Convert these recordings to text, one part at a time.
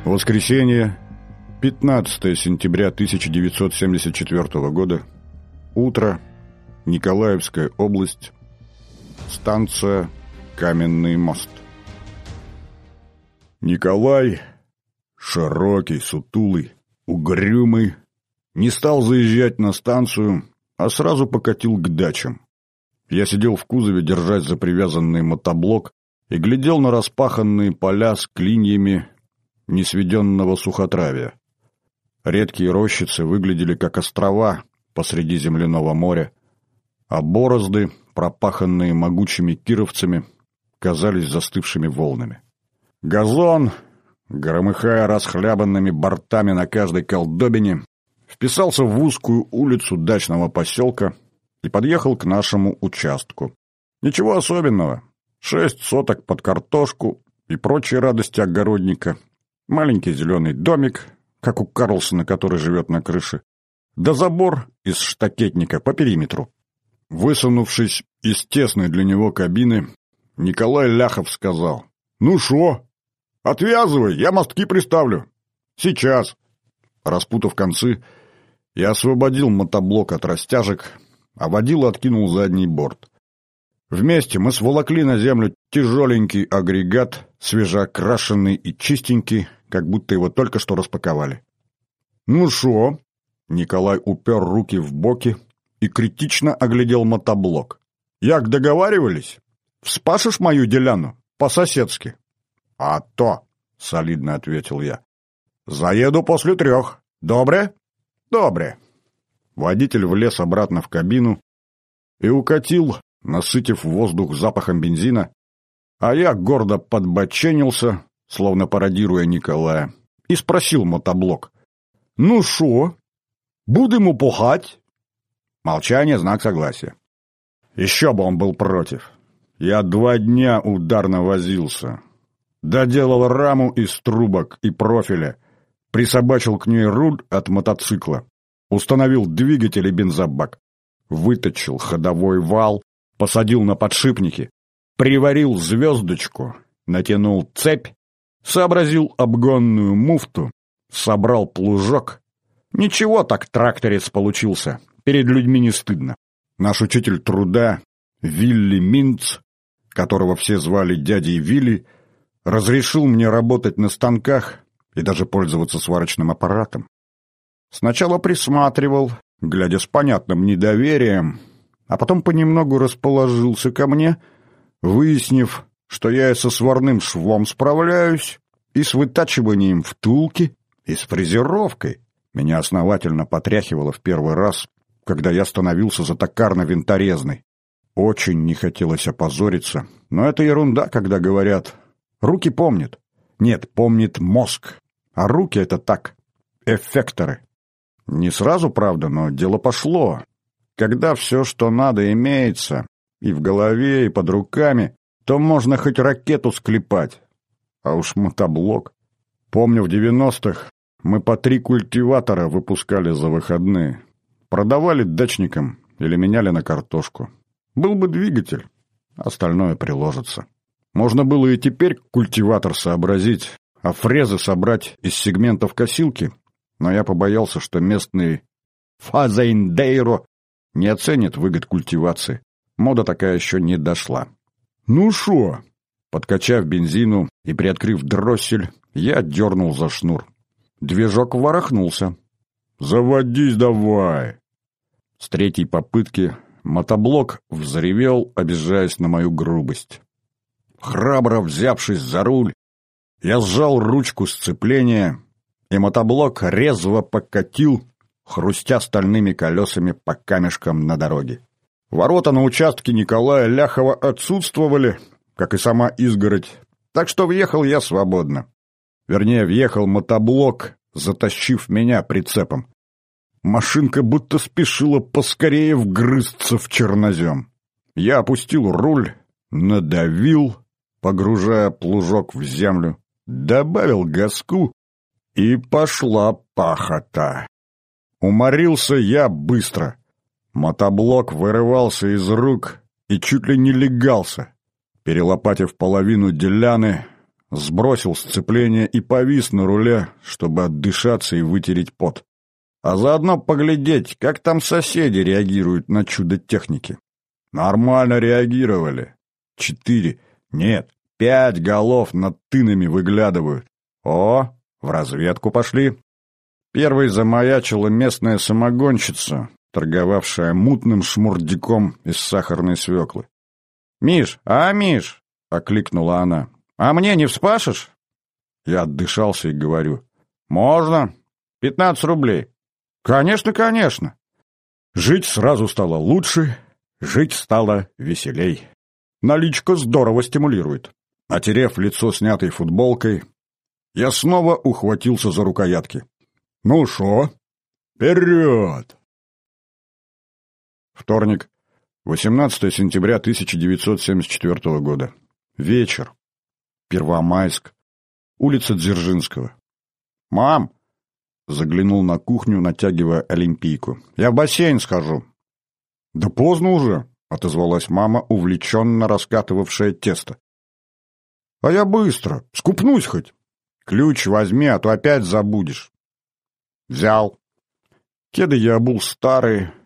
Воскресенье, 15 сентября 1974 года. Утро. Николаевская область. Станция Каменный мост. Николай, широкий, сутулый, угрюмый, не стал заезжать на станцию, а сразу покатил к дачам. Я сидел в кузове, держась за привязанный мотоблок, и глядел на распаханные поля с клиньями несведенного сухотравия. Редкие рощицы выглядели как острова посреди земляного моря, а борозды, пропаханные могучими кировцами, казались застывшими волнами. Газон, громыхая расхлябанными бортами на каждой колдобине, вписался в узкую улицу дачного поселка и подъехал к нашему участку. Ничего особенного. 6 соток под картошку и прочие радости огородника. Маленький зеленый домик, как у Карлсона, который живет на крыше, да забор из штакетника по периметру. Высунувшись из тесной для него кабины, Николай Ляхов сказал: «Ну шо? Отвязывай, я мостки приставлю. Сейчас». Распутав концы, я освободил мотоблок от растяжек, а водила откинул задний борт. Вместе мы сволокли на землю тяжеленький агрегат, свежеокрашенный и чистенький, как будто его только что распаковали. «Ну шо?» Николай упер руки в боки и критично оглядел мотоблок. «Як договаривались? Вспашешь мою деляну? По-соседски». «А то», — солидно ответил я. «Заеду после 3. Добре?» «Добре». Водитель влез обратно в кабину и укатил, насытив воздух запахом бензина, а я гордо подбоченился, словно пародируя Николая, и спросил мотоблок: «Ну шо? Будем упухать?» Молчание — знак согласия. Еще бы он был против. Я 2 дня ударно возился. Доделал раму из трубок и профиля, присобачил к ней руль от мотоцикла, установил двигатель и бензобак, выточил ходовой вал, посадил на подшипники, приварил звездочку, натянул цепь, сообразил обгонную муфту, собрал плужок. Ничего так тракторец получился, перед людьми не стыдно. Наш учитель труда, Вилли Минц, которого все звали дядей Вилли, разрешил мне работать на станках и даже пользоваться сварочным аппаратом. Сначала присматривал, глядя с понятным недоверием, а потом понемногу расположился ко мне, выяснив, что я и со сварным швом справляюсь, и с вытачиванием втулки, и с фрезеровкой. Меня основательно потряхивало в первый раз, когда я становился за токарно-винторезной. Очень не хотелось опозориться, но это ерунда, когда говорят: руки помнят. Нет, помнит мозг, а руки — это так, эффекторы. Не сразу, правда, но дело пошло. Когда все, что надо, имеется, и в голове, и под руками, то можно хоть ракету склепать. А уж мотоблок. Помню, в 90-х мы по 3 культиватора выпускали за выходные. Продавали дачникам или меняли на картошку. Был бы двигатель, остальное приложится. Можно было и теперь культиватор сообразить, а фрезы собрать из сегментов косилки, но я побоялся, что местный фазендейро не оценит выгод культивации. Мода такая еще не дошла. «Ну шо?» Подкачав бензину и приоткрыв дроссель, я дернул за шнур. Движок ворохнулся. «Заводись давай!» С 3-й попытки мотоблок взревел, обижаясь на мою грубость. Храбро взявшись за руль, я сжал ручку сцепления, и мотоблок резво покатил, хрустя стальными колесами по камешкам на дороге. Ворота на участке Николая Ляхова отсутствовали, как и сама изгородь, так что въехал я свободно. Вернее, въехал мотоблок, затащив меня прицепом. Машинка будто спешила поскорее вгрызться в чернозем. Я опустил руль, надавил, погружая плужок в землю, добавил газку, и пошла пахота. Уморился я быстро. Мотоблок вырывался из рук и чуть ли не легался. Перелопатив половину деляны, Сбросил сцепление и повис на руле, чтобы отдышаться и вытереть пот. А заодно поглядеть, как там соседи реагируют на чудо техники. Нормально реагировали. 4, нет, 5 голов над тынами выглядывают. О, в разведку пошли. Первой замаячила местная самогонщица, торговавшая мутным шмурдяком из сахарной свеклы. «Миш, Миш!» — окликнула она. «А мне не вспашешь?» Я отдышался и говорю. «Можно. 15 рублей». «Конечно, конечно». Жить сразу стало лучше, жить стало веселей. Наличка здорово стимулирует. Отерев лицо снятой футболкой, я снова ухватился за рукоятки. «Ну шо? Вперед!» Вторник, 18 сентября 1974 года. Вечер. Первомайск. Улица Дзержинского. «Мам!» — заглянул на кухню, натягивая олимпийку. «Я в бассейн схожу». «Да поздно уже», — отозвалась мама, увлеченно раскатывавшая тесто. «А я быстро. Скупнусь хоть. Ключ возьми, а то опять забудешь». Взял. Кеды я обул старые,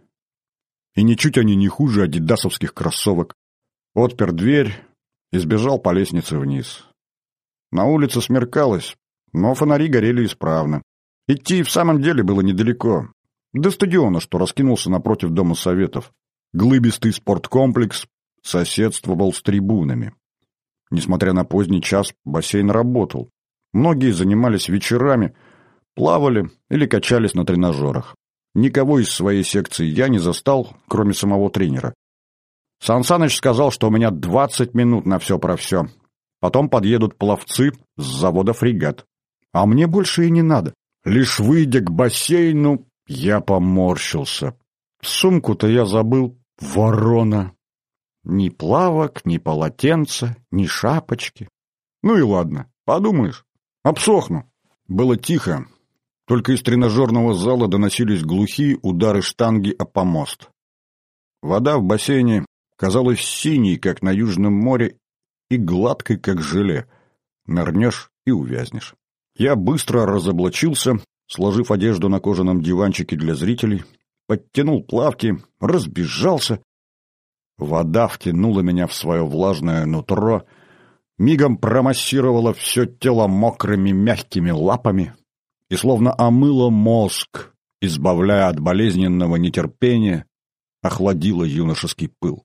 и ничуть они не хуже адидасовских кроссовок. Отпер дверь и сбежал по лестнице вниз. На улице смеркалось, но фонари горели исправно. Идти в самом деле было недалеко. До стадиона, что раскинулся напротив Дома Советов. Глыбистый спорткомплекс соседствовал с трибунами. Несмотря на поздний час, бассейн работал. Многие занимались вечерами, плавали или качались на тренажерах. Никого из своей секции я не застал, кроме самого тренера. Сан Саныч сказал, что у меня 20 минут на все про все. Потом подъедут пловцы с завода «Фрегат». А мне больше и не надо. Лишь выйдя к бассейну, я поморщился. Сумку-то я забыл. Ворона. Ни плавок, ни полотенца, ни шапочки. Ну и ладно, подумаешь, обсохну. Было тихо. Только из тренажерного зала доносились глухие удары штанги о помост. Вода в бассейне казалась синей, как на Южном море, и гладкой, как желе. Нырнешь и увязнешь. Я быстро разоблачился, сложив одежду на кожаном диванчике для зрителей, подтянул плавки, разбежался. Вода втянула меня в свое влажное нутро, мигом промассировала все тело мокрыми мягкими лапами и словно омыла мозг, избавляя от болезненного нетерпения, охладила юношеский пыл.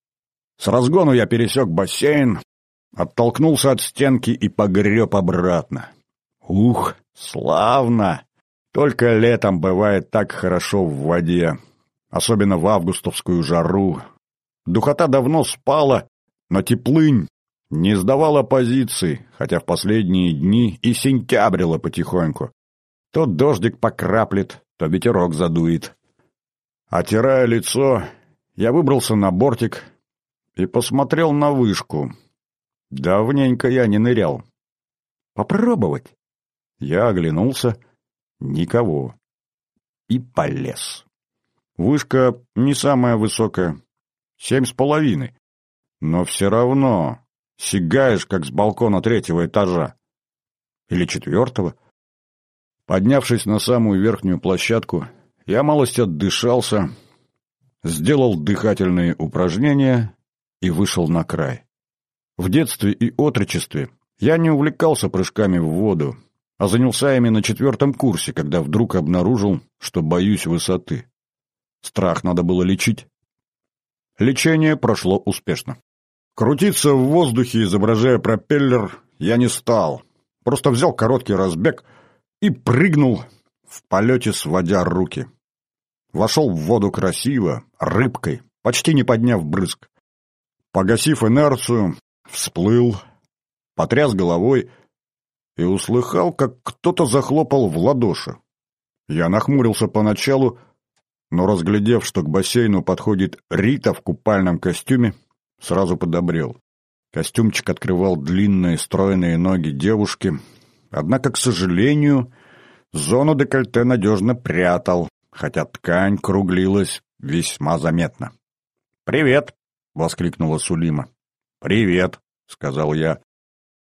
С разгону я пересек бассейн, оттолкнулся от стенки и погреб обратно. Ух, славно! Только летом бывает так хорошо в воде, особенно в августовскую жару. Духота давно спала, но теплынь не сдавала позиции, хотя в последние дни и сентябрила потихоньку. То дождик покраплет, то ветерок задует. Отирая лицо, я выбрался на бортик и посмотрел на вышку. Давненько я не нырял. Попробовать. Я оглянулся. Никого. И полез. Вышка не самая высокая. 7,5. Но все равно сигаешь, как с балкона 3-го этажа. Или 4-го. Поднявшись на самую верхнюю площадку, я малость отдышался, сделал дыхательные упражнения и вышел на край. В детстве и отрочестве я не увлекался прыжками в воду, а занялся ими на 4-м курсе, когда вдруг обнаружил, что боюсь высоты. Страх надо было лечить. Лечение прошло успешно. Крутиться в воздухе, изображая пропеллер, я не стал. Просто взял короткий разбег и прыгнул, в полете сводя руки. Вошел в воду красиво, рыбкой, почти не подняв брызг. Погасив инерцию, всплыл, потряс головой и услыхал, как кто-то захлопал в ладоши. Я нахмурился поначалу, но, разглядев, что к бассейну подходит Рита в купальном костюме, сразу подобрел. Костюмчик открывал длинные стройные ноги девушки, однако, к сожалению, зону декольте надежно прятал, хотя ткань круглилась весьма заметно. «Привет!» — воскликнула Сулима. «Привет!» — сказал я.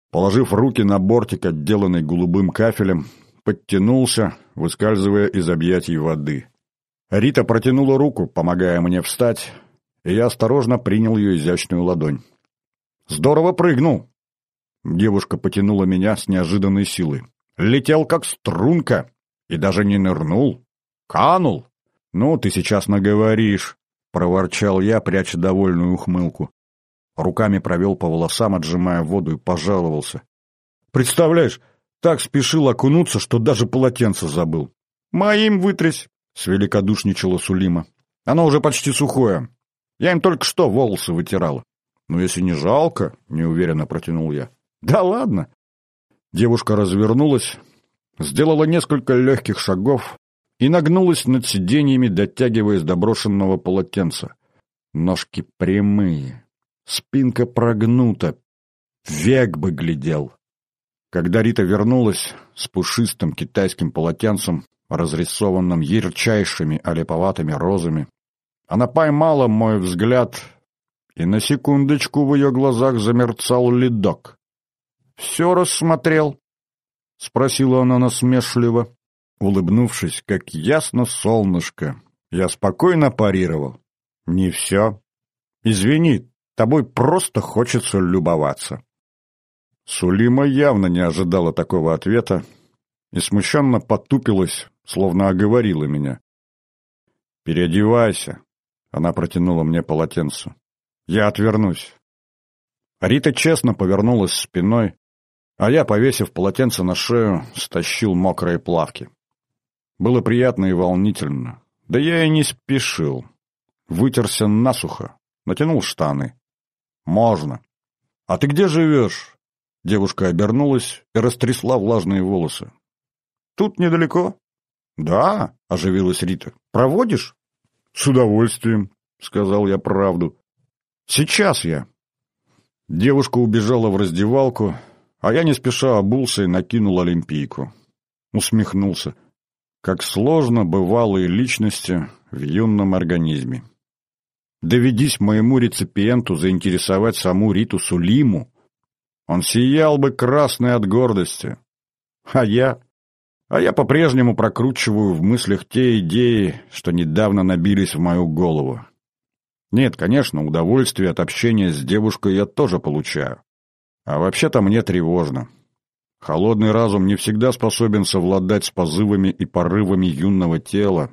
Положив руки на бортик, отделанный голубым кафелем, подтянулся, выскальзывая из объятий воды. Рита протянула руку, помогая мне встать, и я осторожно принял ее изящную ладонь. «Здорово прыгнул!» Девушка потянула меня с неожиданной силой. «Летел как струнка и даже не нырнул. Канул!» «Ну, ты сейчас наговоришь!» — проворчал я, пряча довольную ухмылку. Руками провел по волосам, отжимая воду, и пожаловался. «Представляешь, так спешил окунуться, что даже полотенце забыл». «Моим вытрясь!» — свеликодушничала Сулима. «Оно уже почти сухое. Я им только что волосы вытирала». «Ну, если не жалко», — неуверенно протянул я. «Да ладно». Девушка развернулась, сделала несколько легких шагов и нагнулась над сиденьями, дотягиваясь до брошенного полотенца. Ножки прямые, спинка прогнута, век бы глядел. Когда Рита вернулась с пушистым китайским полотенцем, разрисованным ярчайшими олиповатыми розами, она поймала мой взгляд, и на секундочку в ее глазах замерцал ледок. «Все рассмотрел?» — спросила она насмешливо. Улыбнувшись, как ясно солнышко, я спокойно парировал. «Не все. Извини, тобой просто хочется любоваться». Сулима явно не ожидала такого ответа и смущенно потупилась, словно оговорила меня. «Переодевайся», — она протянула мне полотенце. «Я отвернусь». Рита честно повернулась спиной, а я, повесив полотенце на шею, стащил мокрые плавки. Было приятно и волнительно. Да я и не спешил. Вытерся насухо, натянул штаны. «Можно». «А ты где живешь?» Девушка обернулась и растрясла влажные волосы. «Тут недалеко». «Да», — оживилась Рита. «Проводишь?» «С удовольствием», — сказал я правду. «Сейчас я». Девушка убежала в раздевалку, а я не спеша обулся и накинул олимпийку. Усмехнулся. Как сложно бывалые личности в юном организме. Доведись моему реципиенту заинтересовать саму Риту Сулиму, он сиял бы красный от гордости. А я по-прежнему прокручиваю в мыслях те идеи, что недавно набились в мою голову. Нет, конечно, удовольствие от общения с девушкой я тоже получаю. А вообще-то мне тревожно. Холодный разум не всегда способен совладать с позывами и порывами юного тела.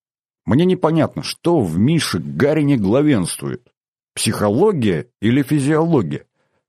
Мне непонятно, что в Мише Гарине главенствует. Психология или физиология?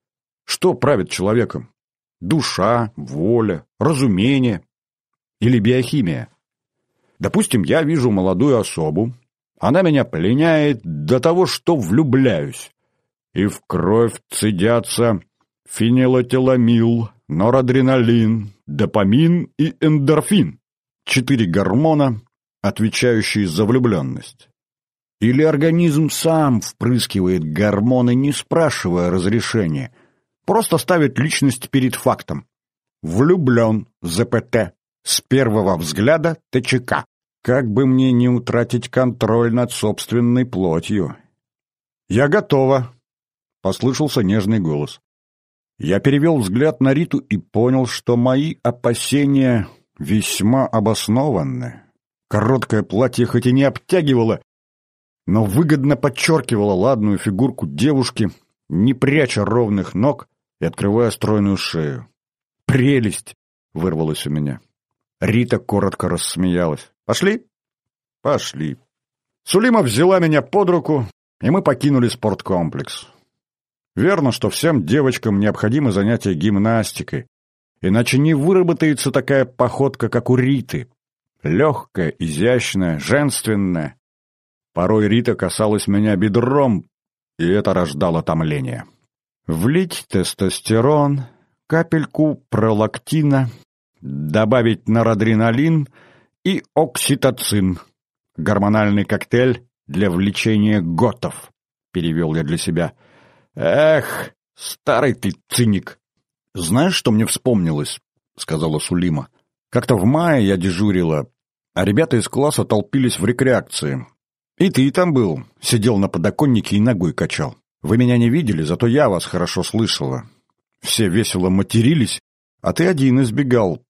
Что правит человеком? Душа, воля, разумение или биохимия? Допустим, я вижу молодую особу, она меня пленяет до того, что влюбляюсь, и в кровь цедятся фенилэтиламил, норадреналин, допамин и эндорфин. 4 гормона, отвечающие за влюбленность. Или организм сам впрыскивает гормоны, не спрашивая разрешения, просто ставит личность перед фактом. Влюблен, ЗПТ, с первого взгляда ТЧК. Как бы мне не утратить контроль над собственной плотью? «Я готова», — послышался нежный голос. Я перевел взгляд на Риту и понял, что мои опасения весьма обоснованы. Короткое платье хоть и не обтягивало, но выгодно подчеркивало ладную фигурку девушки, не пряча ровных ног и открывая стройную шею. «Прелесть!» — вырвалось у меня. Рита коротко рассмеялась. «Пошли?» «Пошли». Сулима взяла меня под руку, и мы покинули спорткомплекс. Верно, что всем девочкам необходимо занятие гимнастикой, иначе не выработается такая походка, как у Риты. Легкая, изящная, женственная. Порой Рита касалась меня бедром, и это рождало томление. Влить тестостерон, капельку пролактина, добавить норадреналин и окситоцин. Гормональный коктейль для влечения готов, перевел я для себя. Эх, старый ты циник. Знаешь, что мне вспомнилось? Сказала Сулима. Как-то в мае я дежурила, а ребята из класса толпились в рекреакции. И ты там был, сидел на подоконнике и ногой качал. Вы меня не видели, зато я вас хорошо слышала. Все весело матерились, а ты один избегал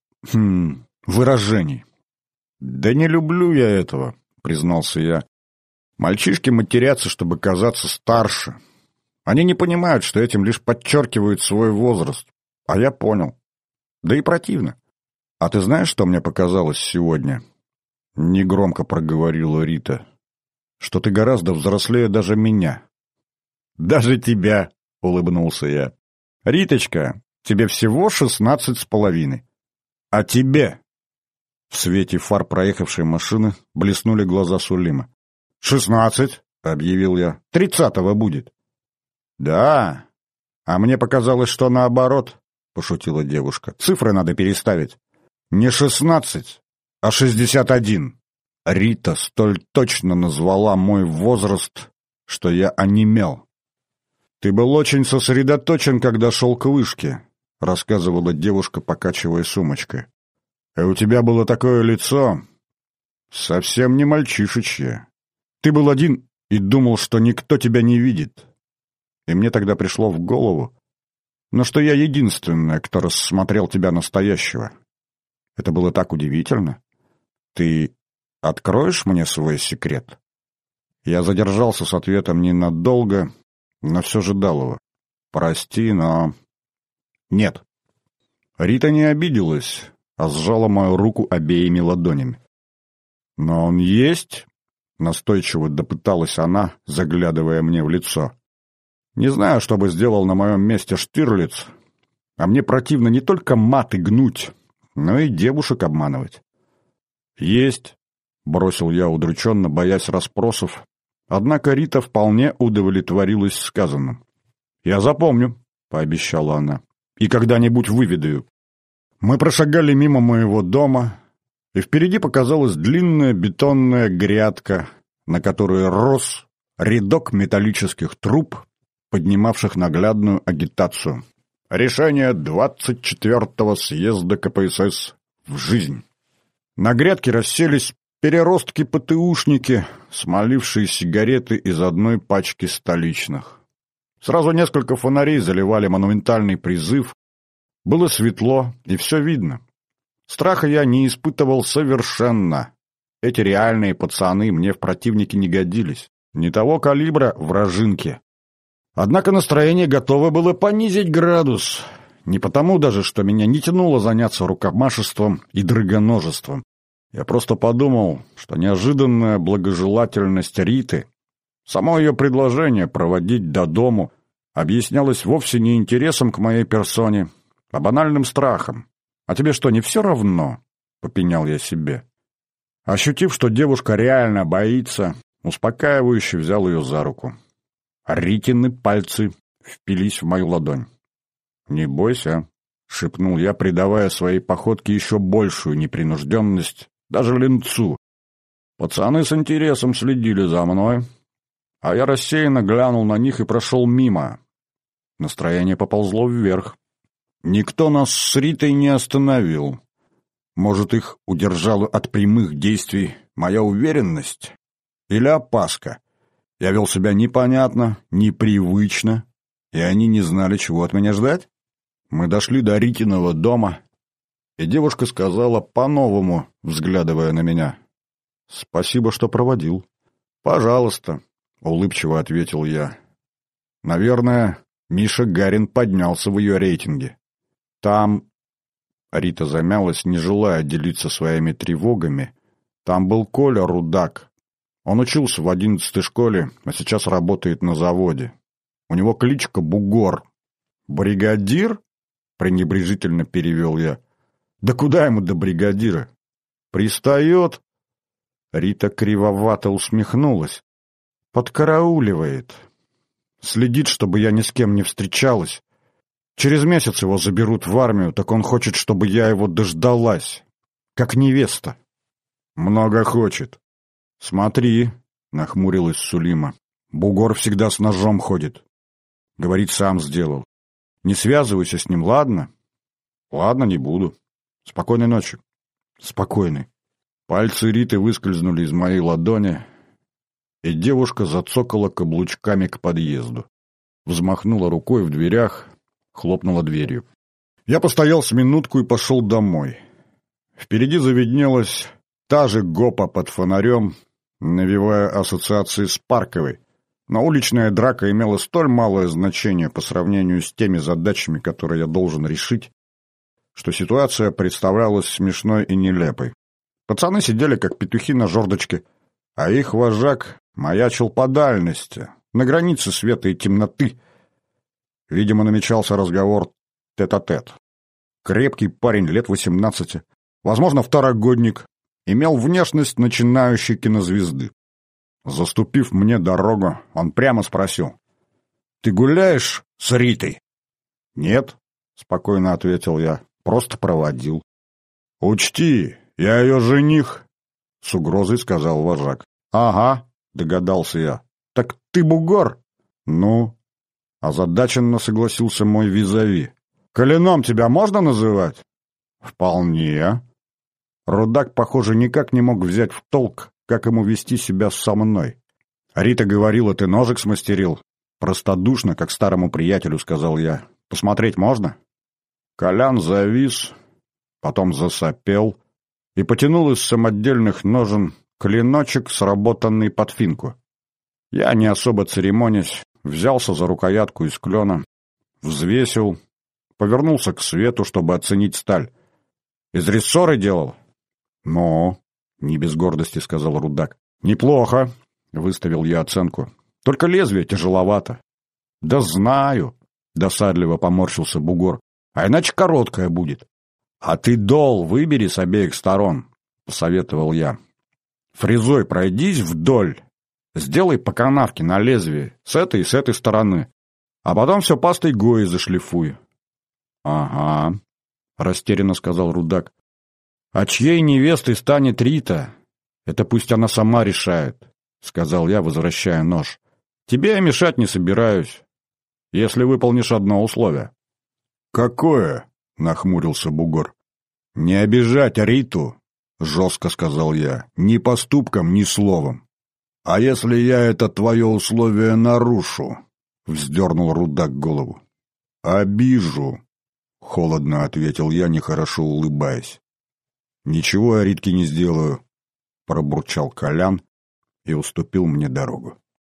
выражений. «Да не люблю я этого», — признался я. «Мальчишки матерятся, чтобы казаться старше. Они не понимают, что этим лишь подчеркивают свой возраст. А я понял. Да и противно. А ты знаешь, что мне показалось сегодня?» Негромко проговорила Рита. «Что ты гораздо взрослее даже меня». «Даже тебя», — улыбнулся я. «Риточка, тебе всего 16,5. А тебе?» В свете фар проехавшей машины блеснули глаза Сулима. 16, — объявил я. 30-го будет. Да, а мне показалось, что наоборот, — пошутила девушка. Цифры надо переставить. Не 16, а 61. Рита столь точно назвала мой возраст, что я онемел. Ты был очень сосредоточен, когда шел к вышке, — рассказывала девушка, покачивая сумочкой. И у тебя было такое лицо, совсем не мальчишечье. Ты был один и думал, что никто тебя не видит. И мне тогда пришло в голову, что я единственная, кто рассмотрел тебя настоящего. Это было так удивительно. Ты откроешь мне свой секрет? Я задержался с ответом ненадолго, но все же дал его. Прости, но... Нет. Рита не обиделась, а сжала мою руку обеими ладонями. «Но он есть?» — настойчиво допыталась она, заглядывая мне в лицо. «Не знаю, что бы сделал на моем месте Штирлиц, а мне противно не только маты гнуть, но и девушек обманывать». «Есть», — бросил я удрученно, боясь расспросов, однако Рита вполне удовлетворилась сказанным. «Я запомню», — пообещала она, — «и когда-нибудь выведаю». Мы прошагали мимо моего дома, и впереди показалась длинная бетонная грядка, на которой рос рядок металлических труб, поднимавших наглядную агитацию. Решение 24-го съезда КПСС в жизнь. На грядке расселись переростки-ПТУшники, смолившие сигареты из одной пачки столичных. Сразу несколько фонарей заливали монументальный призыв. Было светло, и все видно. Страха я не испытывал совершенно. Эти реальные пацаны мне в противники не годились. Не того калибра вражинки. Однако настроение готово было понизить градус. Не потому даже, что меня не тянуло заняться рукомашеством и драгоножеством. Я просто подумал, что неожиданная благожелательность Риты, само ее предложение проводить до дому, объяснялось вовсе не интересом к моей персоне, а банальным страхом. «А тебе что, не все равно?» — попенял я себе. Ощутив, что девушка реально боится, успокаивающе взял ее за руку. Ритины пальцы впились в мою ладонь. «Не бойся», — шепнул я, придавая своей походке еще большую непринужденность, даже ленцу. Пацаны с интересом следили за мной, а я рассеянно глянул на них и прошел мимо. Настроение поползло вверх. Никто нас с Ритой не остановил. Может, их удержала от прямых действий моя уверенность или опаска? Я вел себя непонятно, непривычно, и они не знали, чего от меня ждать? Мы дошли до Ритиного дома, и девушка сказала по-новому, взглядывая на меня: «Спасибо, что проводил». «Пожалуйста», — улыбчиво ответил я. «Наверное, Миша Гарин поднялся в ее рейтинге. Там...» Рита замялась, не желая делиться своими тревогами. «Там был Коля Рудак. Он учился в 11-й школе, а сейчас работает на заводе. У него кличка Бугор». «Бригадир?» — пренебрежительно перевел я. «Да куда ему до бригадира? Пристает?» Рита кривовато усмехнулась. «Подкарауливает. Следит, чтобы я ни с кем не встречалась. Через месяц его заберут в армию, так он хочет, чтобы я его дождалась. Как невеста». «Много хочет». «Смотри», — нахмурилась Сулима. «Бугор всегда с ножом ходит. Говорит, сам сделал. Не связывайся с ним, ладно?» «Ладно, не буду. Спокойной ночи». «Спокойной». Пальцы Риты выскользнули из моей ладони, и девушка зацокала каблучками к подъезду. Взмахнула рукой в дверях, хлопнула дверью. Я постоял с минутку и пошел домой. Впереди завиднелась та же гопа под фонарем, навевая ассоциации с Парковой, но уличная драка имела столь малое значение по сравнению с теми задачами, которые я должен решить, что ситуация представлялась смешной и нелепой. Пацаны сидели, как петухи на жердочке, а их вожак маячил по дальности, на границе света и темноты. Видимо, намечался разговор тет-а-тет. Крепкий парень лет 18, возможно, второгодник, имел внешность начинающей кинозвезды. Заступив мне дорогу, он прямо спросил: «Ты гуляешь с Ритой?» «Нет», — спокойно ответил я, — «просто проводил». «Учти, я ее жених», — с угрозой сказал вожак. «Ага», — догадался я. «Так ты бугор?» «Ну?» — озадаченно согласился мой визави. «Коленом тебя можно называть?» «Вполне». Рудак, похоже, никак не мог взять в толк, как ему вести себя со мной. «Рита говорила, ты ножик смастерил?» «Простодушно, как старому приятелю», — сказал я. «Посмотреть можно?» Колян завис, потом засопел и потянул из самодельных ножен клиночек, сработанный под финку. Я, не особо церемонясь, взялся за рукоятку из клена, взвесил, повернулся к свету, чтобы оценить сталь. «Из рессоры делал?» «Ну?» — не без гордости сказал Рудак. «Неплохо», — выставил я оценку. «Только лезвие тяжеловато». «Да знаю», — досадливо поморщился бугор. «А иначе короткая будет». «А ты дол выбери с обеих сторон», — посоветовал я. «Фрезой пройдись вдоль. Сделай по канавке на лезвие с этой и с этой стороны. А потом все пастой Гои зашлифуй». «Ага», — растерянно сказал Рудак. «А чьей невестой станет Рита? Это пусть она сама решает», — сказал я, возвращая нож. «Тебе я мешать не собираюсь, если выполнишь одно условие». «Какое?» — нахмурился бугор. «Не обижать Риту», — жестко сказал я, — «ни поступком, ни словом». «А если я это твое условие нарушу?» — вздернул Рудак голову. «Обижу», — холодно ответил я, нехорошо улыбаясь. «Ничего я Ритке не сделаю», — пробурчал Колян и уступил мне дорогу.